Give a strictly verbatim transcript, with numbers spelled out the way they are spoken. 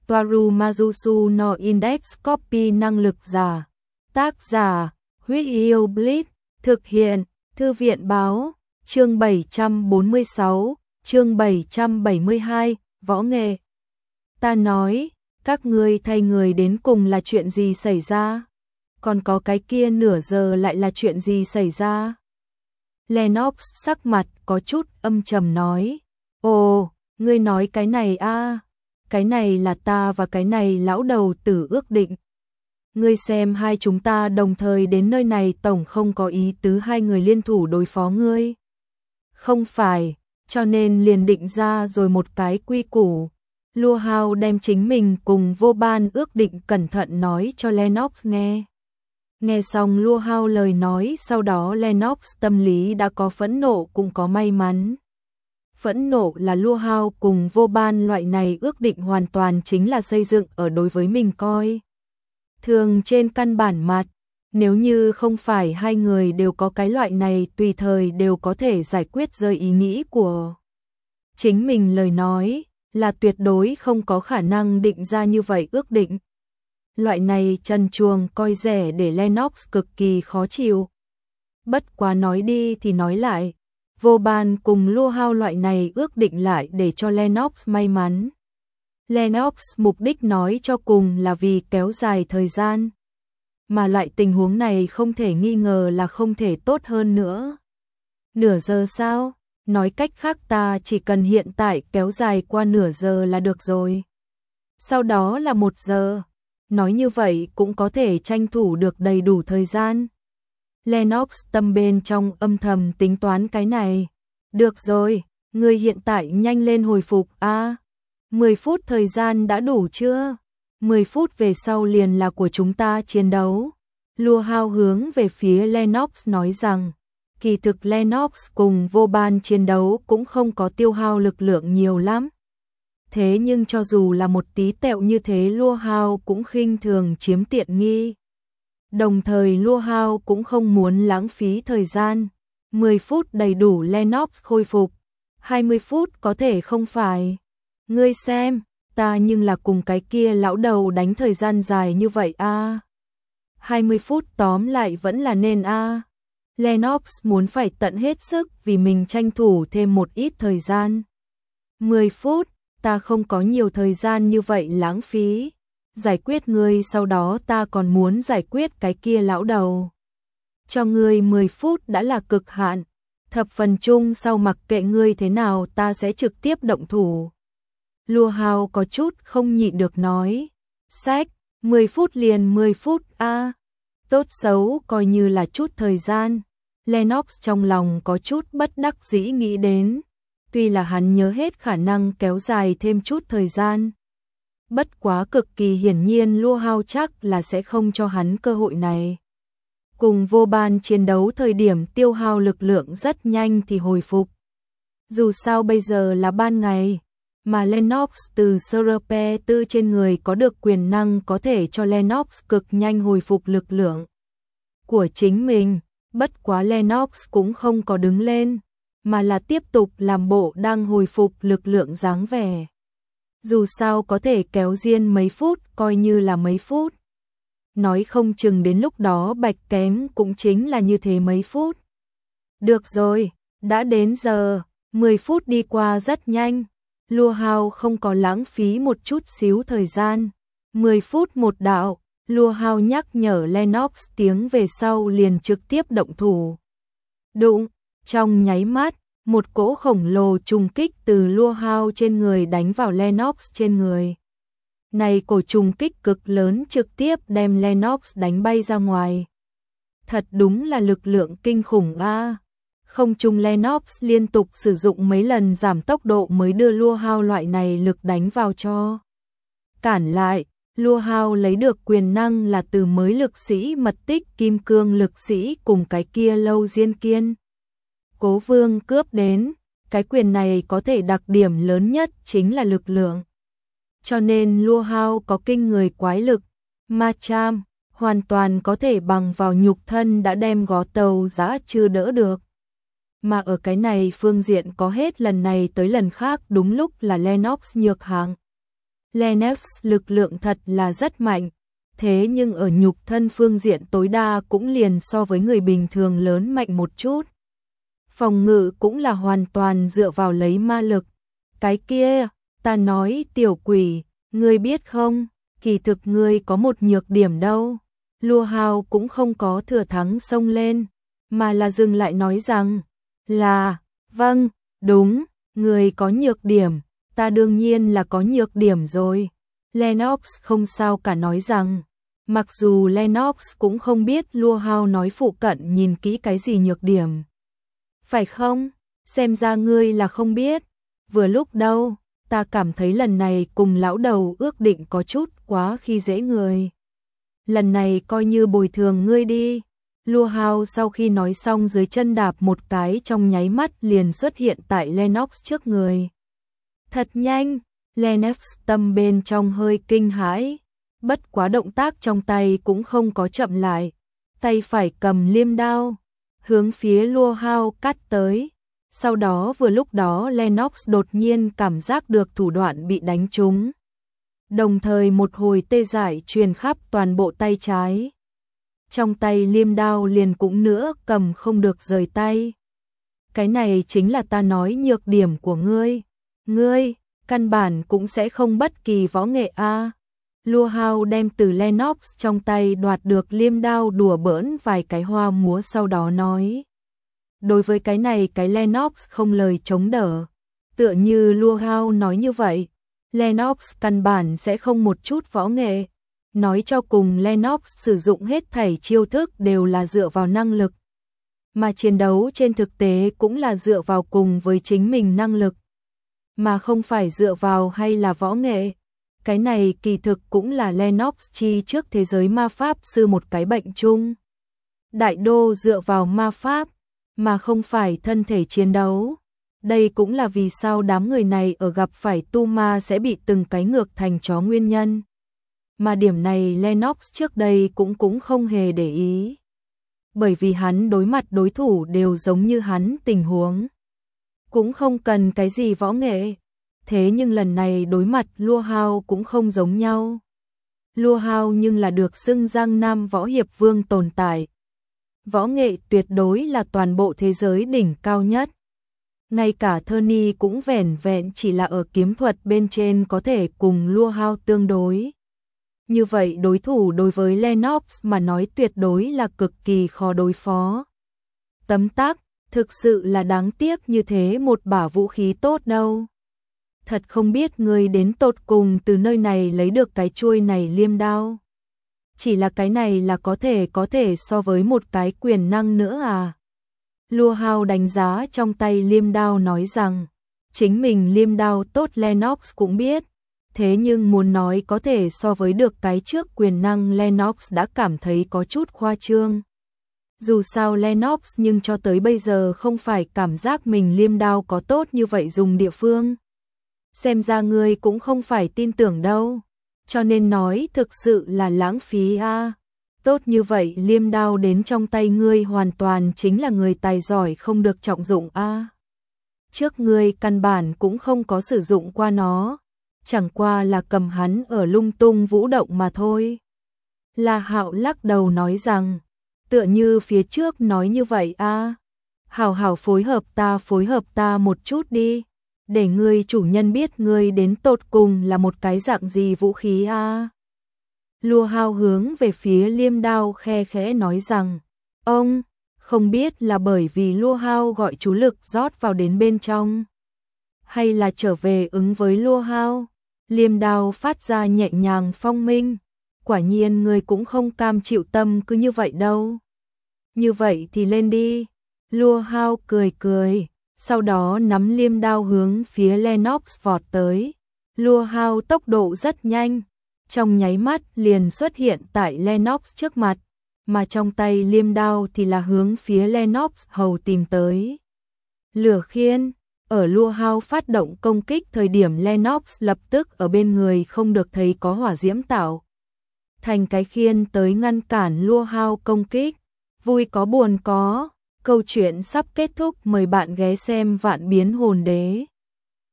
Toaru Majusu no Index Copy năng lực giả. Tác giả, Huyết Yêu Blitz, thực hiện, Thư viện báo, chương bảy trăm bốn mươi sáu, chương bảy trăm bảy mươi hai, võ nghệ. Ta nói, các ngươi thay người đến cùng là chuyện gì xảy ra? Còn có cái kia nửa giờ lại là chuyện gì xảy ra? Lennox sắc mặt có chút âm trầm nói, ồ, ngươi nói cái này a, à, cái này là ta và cái này lão đầu tử ước định. Ngươi xem hai chúng ta đồng thời đến nơi này tổng không có ý tứ hai người liên thủ đối phó ngươi. Không phải, cho nên liền định ra rồi một cái quy củ. Lua Hao đem chính mình cùng Vô Ban ước định cẩn thận nói cho Lennox nghe. Nghe xong Lua Hao lời nói, sau đó Lennox tâm lý đã có phẫn nộ cũng có may mắn. Phẫn nộ là Lua Hao cùng Vô Ban loại này ước định hoàn toàn chính là xây dựng ở đối với mình coi thường trên căn bản mặt, nếu như không phải hai người đều có cái loại này tùy thời đều có thể giải quyết rơi ý nghĩ của chính mình lời nói, là tuyệt đối không có khả năng định ra như vậy ước định. Loại này trần truồng coi rẻ để Lennox cực kỳ khó chịu. Bất quá nói đi thì nói lại, Vô Ban cùng Lua Hao loại này ước định lại để cho Lennox may mắn. Lennox mục đích nói cho cùng là vì kéo dài thời gian. Mà loại tình huống này không thể nghi ngờ là không thể tốt hơn nữa. Nửa giờ sao? Nói cách khác ta chỉ cần hiện tại kéo dài qua nửa giờ là được rồi. Sau đó là một giờ. Nói như vậy cũng có thể tranh thủ được đầy đủ thời gian. Lennox tâm bên trong âm thầm tính toán cái này. Được rồi, ngươi hiện tại nhanh lên hồi phục a. À, mười phút thời gian đã đủ chưa? mười phút về sau liền là của chúng ta chiến đấu. Lua Hao hướng về phía Lennox nói rằng, kỳ thực Lennox cùng Vô Ban chiến đấu cũng không có tiêu hao lực lượng nhiều lắm. Thế nhưng cho dù là một tí tẹo như thế Lua Hao cũng khinh thường chiếm tiện nghi. Đồng thời Lua Hao cũng không muốn lãng phí thời gian. mười phút đầy đủ Lennox khôi phục. hai mươi phút có thể không phải. Ngươi xem, ta nhưng là cùng cái kia lão đầu đánh thời gian dài như vậy a. À. hai mươi phút tóm lại vẫn là nên a. À. Lennox muốn phải tận hết sức vì mình tranh thủ thêm một ít thời gian. mười phút, ta không có nhiều thời gian như vậy lãng phí. Giải quyết ngươi sau đó ta còn muốn giải quyết cái kia lão đầu. Cho ngươi mười phút đã là cực hạn. Thập phần chung sau mặc kệ ngươi thế nào ta sẽ trực tiếp động thủ. Lua Hao có chút không nhịn được nói. Sách, mười phút liền mười phút a. À. Tốt xấu coi như là chút thời gian. Lennox trong lòng có chút bất đắc dĩ nghĩ đến. Tuy là hắn nhớ hết khả năng kéo dài thêm chút thời gian. Bất quá cực kỳ hiển nhiên Lua Hao chắc là sẽ không cho hắn cơ hội này. Cùng Vô Ban chiến đấu thời điểm tiêu hao lực lượng rất nhanh thì hồi phục. Dù sao bây giờ là ban ngày, mà Lennox từ Serpe tư trên người có được quyền năng có thể cho Lennox cực nhanh hồi phục lực lượng của chính mình. Bất quá Lennox cũng không có đứng lên, mà là tiếp tục làm bộ đang hồi phục lực lượng dáng vẻ. Dù sao có thể kéo riêng mấy phút coi như là mấy phút. Nói không chừng đến lúc đó bạch kém cũng chính là như thế mấy phút. Được rồi, đã đến giờ, mười phút đi qua rất nhanh. Lua Hao không có lãng phí một chút xíu thời gian. mười phút một đạo, Lua Hao nhắc nhở Lennox tiếng về sau liền trực tiếp động thủ. Đụng, trong nháy mắt, một cỗ khổng lồ trùng kích từ Lua Hao trên người đánh vào Lennox trên người. Này cổ trùng kích cực lớn trực tiếp đem Lennox đánh bay ra ngoài. Thật đúng là lực lượng kinh khủng a. À. Không trung Lennox liên tục sử dụng mấy lần giảm tốc độ mới đưa Lua Hao loại này lực đánh vào cho. Cản lại, Lua Hao lấy được quyền năng là từ mới lực sĩ mật tích kim cương lực sĩ cùng cái kia Lâu Diên Kiên. Cố Vương cướp đến, cái quyền này có thể đặc điểm lớn nhất chính là lực lượng. Cho nên Lua Hao có kinh người quái lực, ma cham, hoàn toàn có thể bằng vào nhục thân đã đem gó tàu giã chưa đỡ được. Mà ở cái này phương diện có hết lần này tới lần khác đúng lúc là Lennox nhược hạng. Lennox lực lượng thật là rất mạnh, thế nhưng ở nhục thân phương diện tối đa cũng liền so với người bình thường lớn mạnh một chút. Phòng ngự cũng là hoàn toàn dựa vào lấy ma lực. Cái kia, ta nói tiểu quỷ, ngươi biết không, kỳ thực ngươi có một nhược điểm đâu. Lua Hao cũng không có thừa thắng xông lên, mà là dừng lại nói rằng, là, vâng, đúng, ngươi có nhược điểm, ta đương nhiên là có nhược điểm rồi. Lennox không sao cả nói rằng, mặc dù Lennox cũng không biết Lua Hao nói phụ cận nhìn kỹ cái gì nhược điểm. Phải không? Xem ra ngươi là không biết. Vừa lúc đâu, ta cảm thấy lần này cùng lão đầu ước định có chút quá khi dễ người. Lần này coi như bồi thường ngươi đi. Lua Hao sau khi nói xong dưới chân đạp một cái trong nháy mắt liền xuất hiện tại Lennox trước người. Thật nhanh, Lennox tâm bên trong hơi kinh hãi, bất quá động tác trong tay cũng không có chậm lại, tay phải cầm liêm đao, hướng phía Lua Hao cắt tới. Sau đó vừa lúc đó Lennox đột nhiên cảm giác được thủ đoạn bị đánh trúng. Đồng thời một hồi tê dại truyền khắp toàn bộ tay trái. Trong tay liêm đao liền cũng nữa cầm không được rời tay. Cái này chính là ta nói nhược điểm của ngươi. Ngươi, căn bản cũng sẽ không bất kỳ võ nghệ a. À. Lua Hao đem từ Lennox trong tay đoạt được liêm đao đùa bỡn vài cái hoa múa sau đó nói. Đối với cái này cái Lennox không lời chống đỡ. Tựa như Lua Hao nói như vậy, Lennox căn bản sẽ không một chút võ nghệ. Nói cho cùng Lennox sử dụng hết thảy chiêu thức đều là dựa vào năng lực. Mà chiến đấu trên thực tế cũng là dựa vào cùng với chính mình năng lực. Mà không phải dựa vào hay là võ nghệ. Cái này kỳ thực cũng là Lennox chi trước thế giới ma pháp sư một cái bệnh chung. Đại đô dựa vào ma pháp, mà không phải thân thể chiến đấu. Đây cũng là vì sao đám người này ở gặp phải tu ma sẽ bị từng cái ngược thành chó nguyên nhân. Mà điểm này Lennox trước đây cũng cũng không hề để ý. Bởi vì hắn đối mặt đối thủ đều giống như hắn tình huống. Cũng không cần cái gì võ nghệ. Thế nhưng lần này đối mặt Lua Hao cũng không giống nhau. Lua Hao nhưng là được xưng Giang Nam võ hiệp vương tồn tại. Võ nghệ tuyệt đối là toàn bộ thế giới đỉnh cao nhất. Ngay cả Tony cũng vẻn vẹn chỉ là ở kiếm thuật bên trên có thể cùng Lua Hao tương đối. Như vậy đối thủ đối với Lennox mà nói tuyệt đối là cực kỳ khó đối phó. Tấm tắc, thực sự là đáng tiếc như thế một bả vũ khí tốt đâu. Thật không biết người đến tột cùng từ nơi này lấy được cái chuôi này liêm đao. Chỉ là cái này là có thể có thể so với một cái quyền năng nữa à. Lua Hao đánh giá trong tay liêm đao nói rằng, chính mình liêm đao tốt Lennox cũng biết. Thế nhưng muốn nói có thể so với được cái trước quyền năng Lennox đã cảm thấy có chút khoa trương. Dù sao Lennox nhưng cho tới bây giờ không phải cảm giác mình liêm đao có tốt như vậy dùng địa phương. Xem ra ngươi cũng không phải tin tưởng đâu. Cho nên nói thực sự là lãng phí a. À. Tốt như vậy liêm đao đến trong tay ngươi hoàn toàn chính là người tài giỏi không được trọng dụng a. À. Trước ngươi căn bản cũng không có sử dụng qua nó. Chẳng qua là cầm hắn ở lung tung vũ động mà thôi. La Hạo lắc đầu nói rằng, tựa như phía trước nói như vậy a. À. Hảo hảo phối hợp ta phối hợp ta một chút đi. Để ngươi chủ nhân biết ngươi đến tột cùng là một cái dạng gì vũ khí a. À. Lua Hao hướng về phía liêm đao khe khẽ nói rằng, ông, không biết là bởi vì Lua Hao gọi chú lực rót vào đến bên trong. Hay là trở về ứng với Lua Hao. Liêm đao phát ra nhẹ nhàng phong minh. Quả nhiên ngươi cũng không cam chịu tâm cứ như vậy đâu. Như vậy thì lên đi. Lua Hao cười cười. Sau đó nắm liêm đao hướng phía Lennox vọt tới. Lua Hao tốc độ rất nhanh. Trong nháy mắt liền xuất hiện tại Lennox trước mặt. Mà trong tay liêm đao thì là hướng phía Lennox hầu tìm tới. Lửa khiên. Ở Lua Hao phát động công kích thời điểm Lennox lập tức ở bên người không được thấy có hỏa diễm tạo. Thành cái khiên tới ngăn cản Lua Hao công kích. Vui có buồn có. Câu chuyện sắp kết thúc, mời bạn ghé xem Vạn Biến Hồn Đế.